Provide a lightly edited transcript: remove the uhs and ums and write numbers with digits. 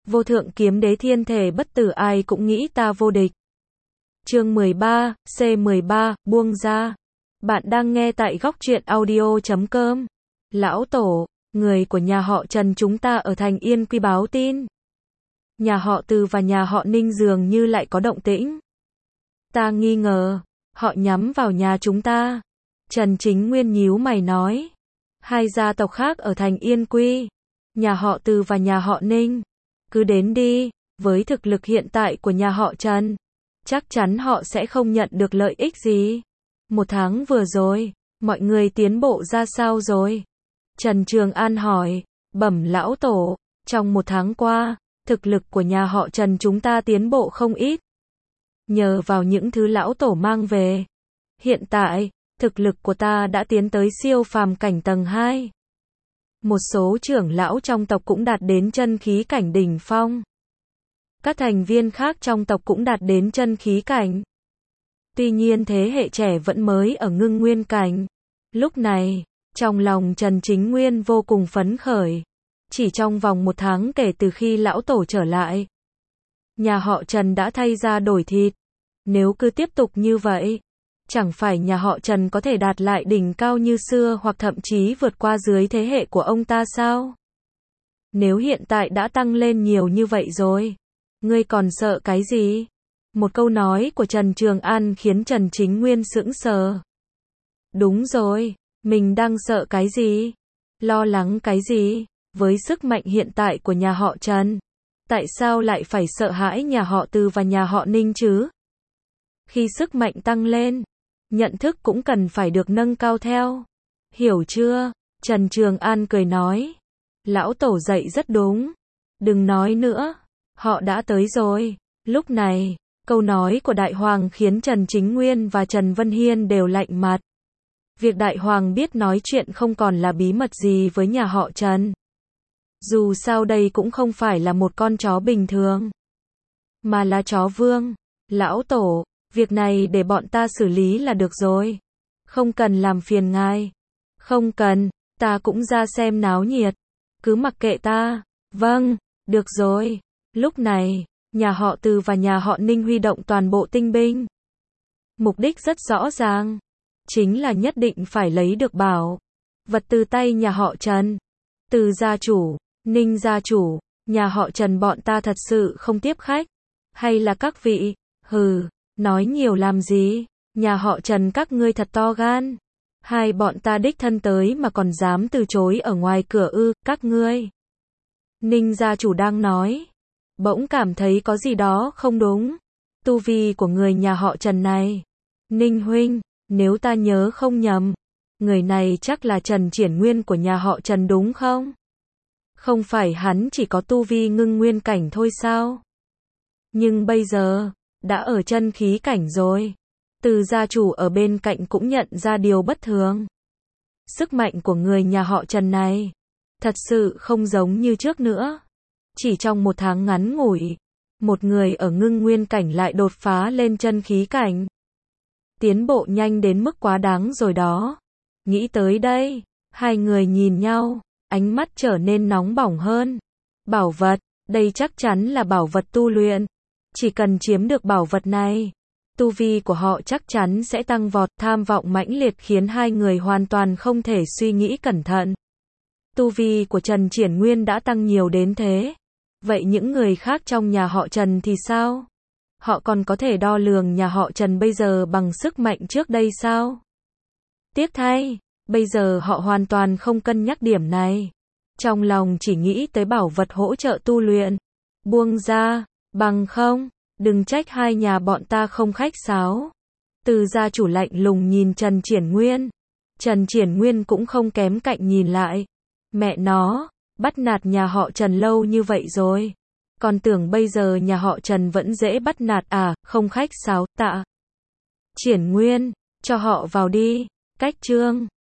Vô thượng kiếm đế thiên thể bất tử ai cũng nghĩ ta vô địch. Chương 13, C13, buông ra. Bạn đang nghe tại góc truyện audio.com. Lão Tổ, người của nhà họ Trần chúng ta ở thành Yên Quy báo tin. Nhà họ Từ và nhà họ Ninh dường như lại có động tĩnh. Ta nghi ngờ, họ nhắm vào nhà chúng ta. Trần Chính Nguyên nhíu mày nói. Hai gia tộc khác ở thành Yên Quy, nhà họ Từ và nhà họ Ninh. Cứ đến đi, với thực lực hiện tại của nhà họ Trần, chắc chắn họ sẽ không nhận được lợi ích gì. Một tháng vừa rồi, mọi người tiến bộ ra sao rồi? Trần Trường An hỏi. Bẩm lão tổ, trong một tháng qua, thực lực của nhà họ Trần chúng ta tiến bộ không ít. Nhờ vào những thứ lão tổ mang về, hiện tại, thực lực của ta đã tiến tới siêu phàm cảnh tầng 2. Một số trưởng lão trong tộc cũng đạt đến chân khí cảnh đỉnh phong. Các thành viên khác trong tộc cũng đạt đến chân khí cảnh. Tuy nhiên thế hệ trẻ vẫn mới ở ngưng nguyên cảnh. Lúc này, trong lòng Trần Chính Nguyên vô cùng phấn khởi. Chỉ trong vòng một tháng kể từ khi lão tổ trở lại, nhà họ Trần đã thay ra đổi thịt. Nếu cứ tiếp tục như vậy, chẳng phải nhà họ Trần có thể đạt lại đỉnh cao như xưa hoặc thậm chí vượt qua dưới thế hệ của ông ta sao? Nếu hiện tại đã tăng lên nhiều như vậy rồi, ngươi còn sợ cái gì? Một câu nói của Trần Trường An khiến Trần Chính Nguyên sững sờ. Đúng rồi, mình đang sợ cái gì? Lo lắng cái gì? Với sức mạnh hiện tại của nhà họ Trần, tại sao lại phải sợ hãi nhà họ Từ và nhà họ Ninh chứ? Khi sức mạnh tăng lên, nhận thức cũng cần phải được nâng cao theo. Hiểu chưa? Trần Trường An cười nói. Lão tổ dạy rất đúng. Đừng nói nữa. Họ đã tới rồi. Lúc này, câu nói của Đại Hoàng khiến Trần Chính Nguyên và Trần Vân Hiên đều lạnh mặt. Việc Đại Hoàng biết nói chuyện không còn là bí mật gì với nhà họ Trần. Dù sao đây cũng không phải là một con chó bình thường, mà là chó vương. Lão tổ, việc này để bọn ta xử lý là được rồi. Không cần làm phiền ngài. Không cần, ta cũng ra xem náo nhiệt. Cứ mặc kệ ta. Vâng, được rồi. Lúc này, nhà họ Từ và nhà họ Ninh huy động toàn bộ tinh binh. Mục đích rất rõ ràng. Chính là nhất định phải lấy được bảo vật từ tay nhà họ Trần. Từ gia chủ, Ninh gia chủ, nhà họ Trần bọn ta thật sự không tiếp khách. Hay là các vị? Hừ, nói nhiều làm gì? Nhà họ Trần các ngươi thật to gan. Hai bọn ta đích thân tới mà còn dám từ chối ở ngoài cửa ư, các ngươi. Ninh gia chủ đang nói. Bỗng cảm thấy có gì đó không đúng. Tu vi của người nhà họ Trần này. Ninh huynh, nếu ta nhớ không nhầm, người này chắc là Trần Triển Nguyên của nhà họ Trần đúng không? Không phải hắn chỉ có tu vi ngưng nguyên cảnh thôi sao? Nhưng bây giờ, đã ở chân khí cảnh rồi. Từ gia chủ ở bên cạnh cũng nhận ra điều bất thường. Sức mạnh của người nhà họ Trần này, thật sự không giống như trước nữa. Chỉ trong một tháng ngắn ngủi, một người ở ngưng nguyên cảnh lại đột phá lên chân khí cảnh. Tiến bộ nhanh đến mức quá đáng rồi đó. Nghĩ tới đây, hai người nhìn nhau, ánh mắt trở nên nóng bỏng hơn. Bảo vật, đây chắc chắn là bảo vật tu luyện. Chỉ cần chiếm được bảo vật này, tu vi của họ chắc chắn sẽ tăng vọt. Tham vọng mãnh liệt khiến hai người hoàn toàn không thể suy nghĩ cẩn thận. Tu vi của Trần Triển Nguyên đã tăng nhiều đến thế. Vậy những người khác trong nhà họ Trần thì sao? Họ còn có thể đo lường nhà họ Trần bây giờ bằng sức mạnh trước đây sao? Tiếc thay, bây giờ họ hoàn toàn không cân nhắc điểm này. Trong lòng chỉ nghĩ tới bảo vật hỗ trợ tu luyện. Buông ra, bằng không, đừng trách hai nhà bọn ta không khách sáo. Từ gia chủ lạnh lùng nhìn Trần Triển Nguyên. Trần Triển Nguyên cũng không kém cạnh nhìn lại. Mẹ nó, bắt nạt nhà họ Trần lâu như vậy rồi. Còn tưởng bây giờ nhà họ Trần vẫn dễ bắt nạt à, không khách sáo, tạ. Triển Nguyên, cho họ vào đi. Cách chương